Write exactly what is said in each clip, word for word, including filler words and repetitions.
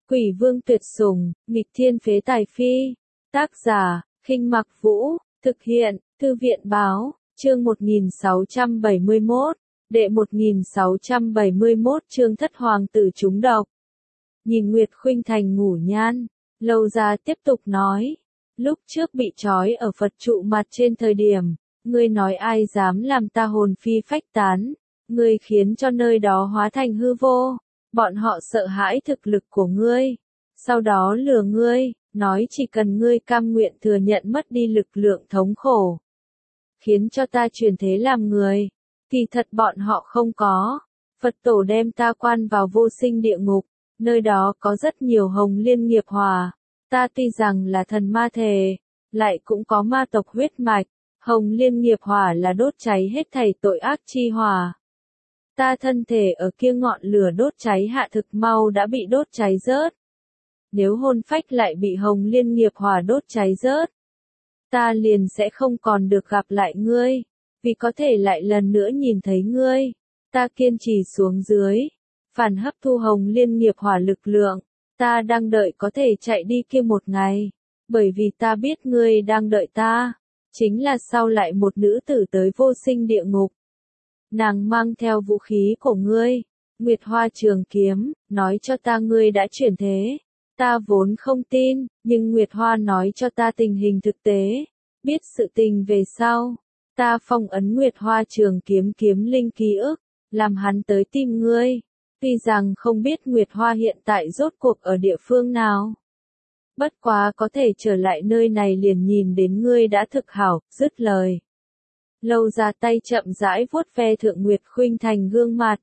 Quỷ vương tuyệt sủng, nghịch thiên phế tài phi. Tác giả, Khinh Mặc Vũ, thực hiện, Thư viện báo, chương một nghìn sáu trăm bảy mươi mốt, đệ một nghìn sáu trăm bảy mươi mốt chương thất hoàng tử trúng độc. Nhìn Nguyệt Khuynh Thành ngủ nhan, Lâu Gia tiếp tục nói, lúc trước bị trói ở Phật trụ mặt trên thời điểm, ngươi nói ai dám làm ta hồn phi phách tán, ngươi khiến cho nơi đó hóa thành hư vô, bọn họ sợ hãi thực lực của ngươi, sau đó lừa ngươi, nói chỉ cần ngươi cam nguyện thừa nhận mất đi lực lượng thống khổ, khiến cho ta chuyển thế làm người, kỳ thật bọn họ không có. Phật tổ đem ta quan vào vô sinh địa ngục, nơi đó có rất nhiều hồng liên nghiệp hỏa, ta tuy rằng là thần ma thể, lại cũng có ma tộc huyết mạch, hồng liên nghiệp hỏa là đốt cháy hết thảy tội ác chi hỏa. Ta thân thể ở kia ngọn lửa đốt cháy hạ thực mau đã bị đốt cháy rớt. Nếu hồn phách lại bị hồng liên nghiệp hỏa đốt cháy rớt, ta liền sẽ không còn được gặp lại ngươi, vì có thể lại lần nữa nhìn thấy ngươi. Ta kiên trì xuống dưới, phản hấp thu hồng liên nghiệp hỏa lực lượng, ta đang đợi có thể chạy đi kia một ngày, bởi vì ta biết ngươi đang đợi ta, chính là sau lại một nữ tử tới vô sinh địa ngục. Nàng mang theo vũ khí của ngươi, Nguyệt Hoa Trường Kiếm, nói cho ta ngươi đã chuyển thế. Ta vốn không tin, nhưng Nguyệt Hoa nói cho ta tình hình thực tế, biết sự tình về sau. Ta phong ấn Nguyệt Hoa Trường Kiếm kiếm linh ký ức, làm hắn tới tìm ngươi. Tuy rằng không biết Nguyệt Hoa hiện tại rốt cuộc ở địa phương nào. Bất quá có thể trở lại nơi này liền nhìn đến ngươi đã thực hảo, dứt lời. Lâu Gia tay chậm rãi vuốt ve thượng Nguyệt Khuynh Thành gương mặt.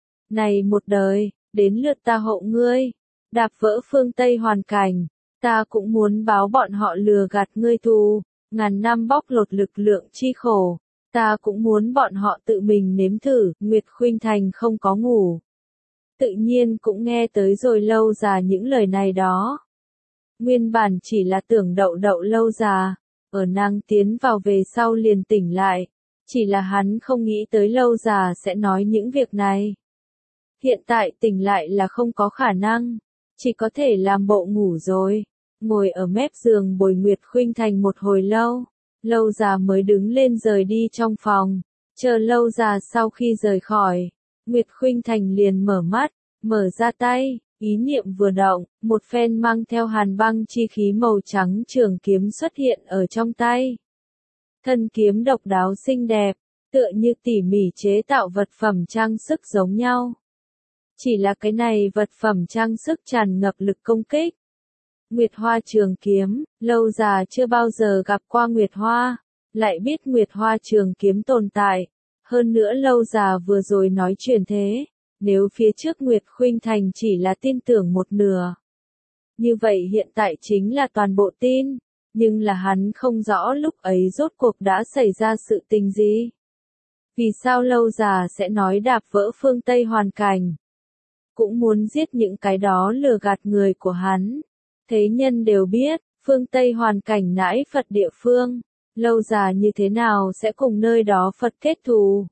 Này một đời, đến lượt ta hộ ngươi, đạp vỡ phương Tây hoàn cảnh, ta cũng muốn báo bọn họ lừa gạt ngươi thù, ngàn năm bóc lột lực lượng chi khổ, ta cũng muốn bọn họ tự mình nếm thử. Nguyệt Khuynh Thành không có ngủ, tự nhiên cũng nghe tới rồi Lâu Gia những lời này đó. Nguyên bản chỉ là tưởng đậu đậu Lâu Gia, ở nàng tiến vào về sau liền tỉnh lại, chỉ là hắn không nghĩ tới Lâu Gia sẽ nói những việc này. Hiện tại tỉnh lại là không có khả năng, chỉ có thể làm bộ ngủ rồi, ngồi ở mép giường bồi Nguyệt Khuynh Thành một hồi lâu, Lâu Gia mới đứng lên rời đi trong phòng, chờ Lâu Gia sau khi rời khỏi, Nguyệt Khuynh Thành liền mở mắt, mở ra tay. Ý niệm vừa động, một phen mang theo hàn băng chi khí màu trắng trường kiếm xuất hiện ở trong tay. Thân kiếm độc đáo xinh đẹp, tựa như tỉ mỉ chế tạo vật phẩm trang sức giống nhau. Chỉ là cái này vật phẩm trang sức tràn ngập lực công kích. Nguyệt Hoa Trường Kiếm, Lâu Gia chưa bao giờ gặp qua Nguyệt Hoa, lại biết Nguyệt Hoa Trường Kiếm tồn tại. Hơn nữa Lâu Gia vừa rồi nói chuyển thế. Nếu phía trước Nguyệt Khuynh Thành chỉ là tin tưởng một nửa, như vậy hiện tại chính là toàn bộ tin, nhưng là hắn không rõ lúc ấy rốt cuộc đã xảy ra sự tình gì. Vì sao Lâu Gia sẽ nói đạp vỡ phương Tây hoàn cảnh, cũng muốn giết những cái đó lừa gạt người của hắn. Thế nhân đều biết, phương Tây hoàn cảnh nãi Phật địa phương, Lâu Gia như thế nào sẽ cùng nơi đó Phật kết thù.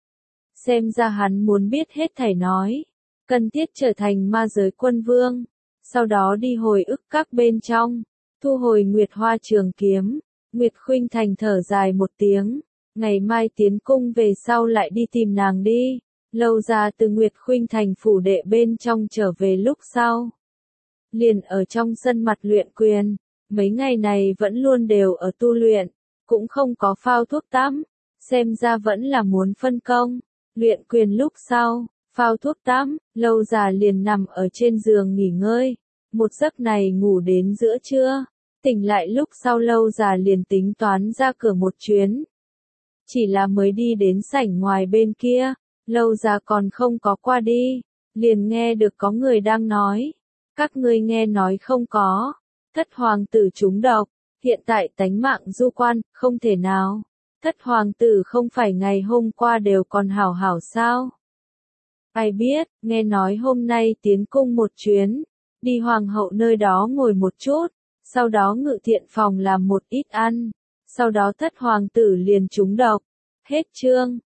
Xem ra hắn muốn biết hết thảy nói, cần thiết trở thành ma giới quân vương, sau đó đi hồi ức các bên trong, thu hồi Nguyệt Hoa Trường Kiếm. Nguyệt Khuynh Thành thở dài một tiếng, ngày mai tiến cung về sau lại đi tìm nàng đi. Lâu Gia từ Nguyệt Khuynh Thành phủ đệ bên trong trở về lúc sau, liền ở trong sân mặt luyện quyền, mấy ngày này vẫn luôn đều ở tu luyện, cũng không có phao thuốc tắm, xem ra vẫn là muốn phân công. Luyện quyền lúc sau, phao thuốc tắm, Lâu Gia liền nằm ở trên giường nghỉ ngơi. Một giấc này ngủ đến giữa trưa, tỉnh lại lúc sau Lâu Gia liền tính toán ra cửa một chuyến. Chỉ là mới đi đến sảnh ngoài bên kia, Lâu Gia còn không có qua đi, liền nghe được có người đang nói. Các ngươi nghe nói không có, thất hoàng tử trúng độc, hiện tại tánh mạng du quan, không thể nào. Thất hoàng tử không phải ngày hôm qua đều còn hảo hảo sao? Ai biết, nghe nói hôm nay tiến cung một chuyến, đi hoàng hậu nơi đó ngồi một chút, sau đó ngự thiện phòng làm một ít ăn, sau đó thất hoàng tử liền trúng độc. Hết chương.